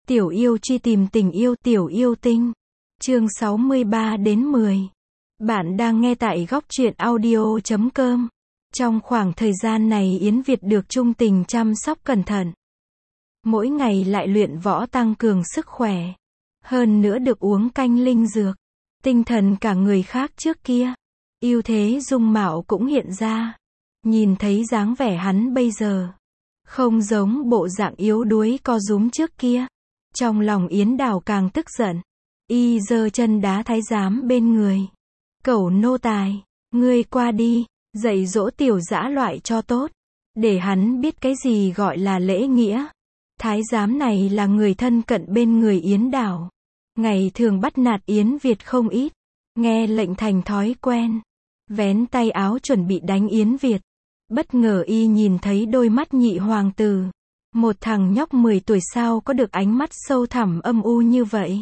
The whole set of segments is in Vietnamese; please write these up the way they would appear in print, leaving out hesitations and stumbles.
Tiểu yêu truy tìm tình yêu, tiểu yêu tinh. Chương 63 đến 10. Bạn đang nghe tại góc truyện audio.com. Trong khoảng thời gian này Yến Việt được Trung Tình chăm sóc cẩn thận. Mỗi ngày lại luyện võ tăng cường sức khỏe. Hơn nữa được uống canh linh dược. Tinh thần cả người khác trước kia. Ưu thế dung mạo cũng hiện ra. Nhìn thấy dáng vẻ hắn bây giờ. Không giống bộ dạng yếu đuối co rúm trước kia. Trong lòng Yến Đào càng tức giận. Y giơ chân đá thái giám bên người. Cẩu nô tài, ngươi qua đi, dạy dỗ tiểu dã loại cho tốt. Để hắn biết cái gì gọi là lễ nghĩa. Thái giám này là người thân cận bên người Yến Đào. Ngày thường bắt nạt Yến Việt không ít. Nghe lệnh thành thói quen. Vén tay áo chuẩn bị đánh Yến Việt. Bất ngờ y nhìn thấy đôi mắt nhị hoàng tử. Một thằng nhóc 10 tuổi sao có được ánh mắt sâu thẳm âm u như vậy.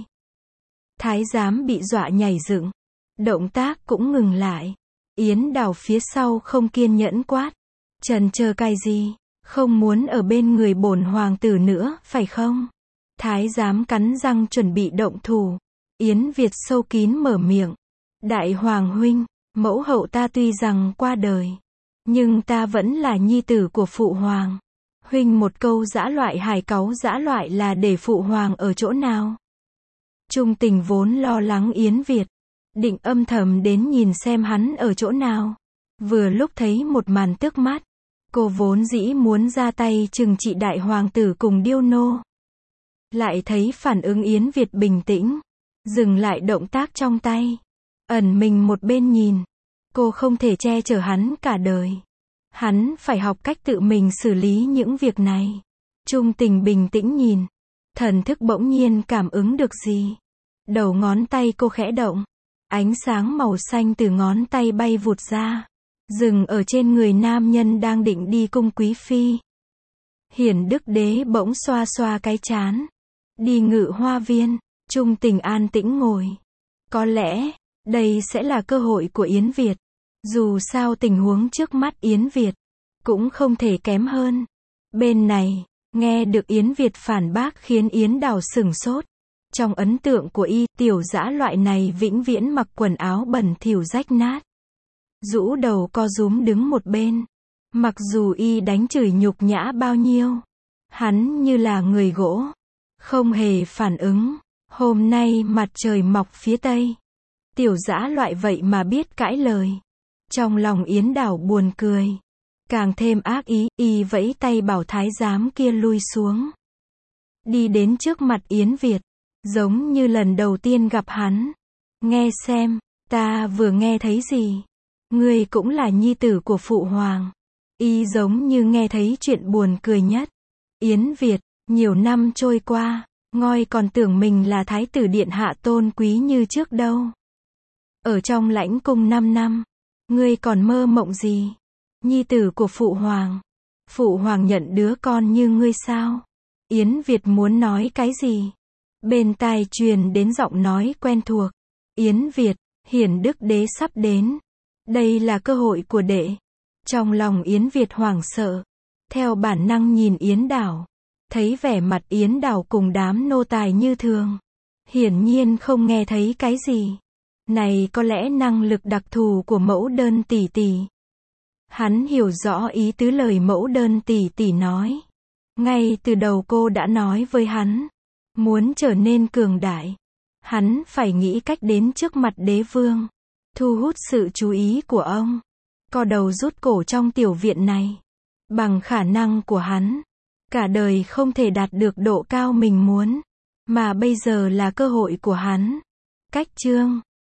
Thái giám bị dọa nhảy dựng. Động tác cũng ngừng lại. Yến Đào phía sau không kiên nhẫn quát. Chần chờ cái gì? Không muốn ở bên người bổn hoàng tử nữa, phải không? Thái giám cắn răng chuẩn bị động thủ. Yến Việt sâu kín mở miệng. Đại hoàng huynh, mẫu hậu ta tuy rằng qua đời. Nhưng ta vẫn là nhi tử của phụ hoàng. Huynh một câu dã loại hài cáu dã loại là để phụ hoàng ở chỗ nào? Trung Tình vốn lo lắng Yến Việt. Định âm thầm đến nhìn xem hắn ở chỗ nào. Vừa lúc thấy một màn tức mắt. Cô vốn dĩ muốn ra tay trừng trị đại hoàng tử cùng điêu nô. Lại thấy phản ứng Yến Việt bình tĩnh. Dừng lại động tác trong tay. Ẩn mình một bên nhìn. Cô không thể che chở hắn cả đời. Hắn phải học cách tự mình xử lý những việc này. Trung Tình bình tĩnh nhìn. Thần thức bỗng nhiên cảm ứng được gì. Đầu ngón tay cô khẽ động. Ánh sáng màu xanh từ ngón tay bay vụt ra. Dừng ở trên người nam nhân đang định đi cung quý phi. Hiển Đức Đế bỗng xoa xoa cái trán. Đi Ngự Hoa Viên. Trung Tình an tĩnh ngồi. Có lẽ, đây sẽ là cơ hội của Yến Việt. Dù sao tình huống trước mắt Yến Việt cũng không thể kém hơn. Bên này, nghe được Yến Việt phản bác khiến Yến Đào sửng sốt. Trong ấn tượng của y, tiểu dã loại này vĩnh viễn mặc quần áo bẩn thỉu rách nát. Rũ đầu co rúm đứng một bên. Mặc dù y đánh chửi nhục nhã bao nhiêu, hắn như là người gỗ, không hề phản ứng. Hôm nay mặt trời mọc phía tây. Tiểu dã loại vậy mà biết cãi lời. Trong lòng Yến Đào buồn cười. Càng thêm ác ý, y vẫy tay bảo thái giám kia lui xuống. Đi đến trước mặt Yến Việt. Giống như lần đầu tiên gặp hắn. Nghe xem, ta vừa nghe thấy gì. Ngươi cũng là nhi tử của phụ hoàng. Y giống như nghe thấy chuyện buồn cười nhất. Yến Việt, nhiều năm trôi qua, ngoi còn tưởng mình là thái tử điện hạ tôn quý như trước đâu. Ở trong lãnh cung 5 năm. Ngươi còn mơ mộng gì? Nhi tử của phụ hoàng. Phụ hoàng nhận đứa con như ngươi sao? Yến Việt muốn nói cái gì? Bên tai truyền đến giọng nói quen thuộc. Yến Việt, Hiển Đức Đế sắp đến. Đây là cơ hội của đệ. Trong lòng Yến Việt hoảng sợ. Theo bản năng nhìn Yến Đào. Thấy vẻ mặt Yến Đào cùng đám nô tài như thường. Hiển nhiên không nghe thấy cái gì. Này có lẽ năng lực đặc thù của mẫu đơn tỷ tỷ. Hắn hiểu rõ ý tứ lời mẫu đơn tỷ tỷ nói. Ngay từ đầu cô đã nói với hắn. Muốn trở nên cường đại. Hắn phải nghĩ cách đến trước mặt đế vương. Thu hút sự chú ý của ông. Co đầu rút cổ trong tiểu viện này. Bằng khả năng của hắn. Cả đời không thể đạt được độ cao mình muốn. Mà bây giờ là cơ hội của hắn. Cách chương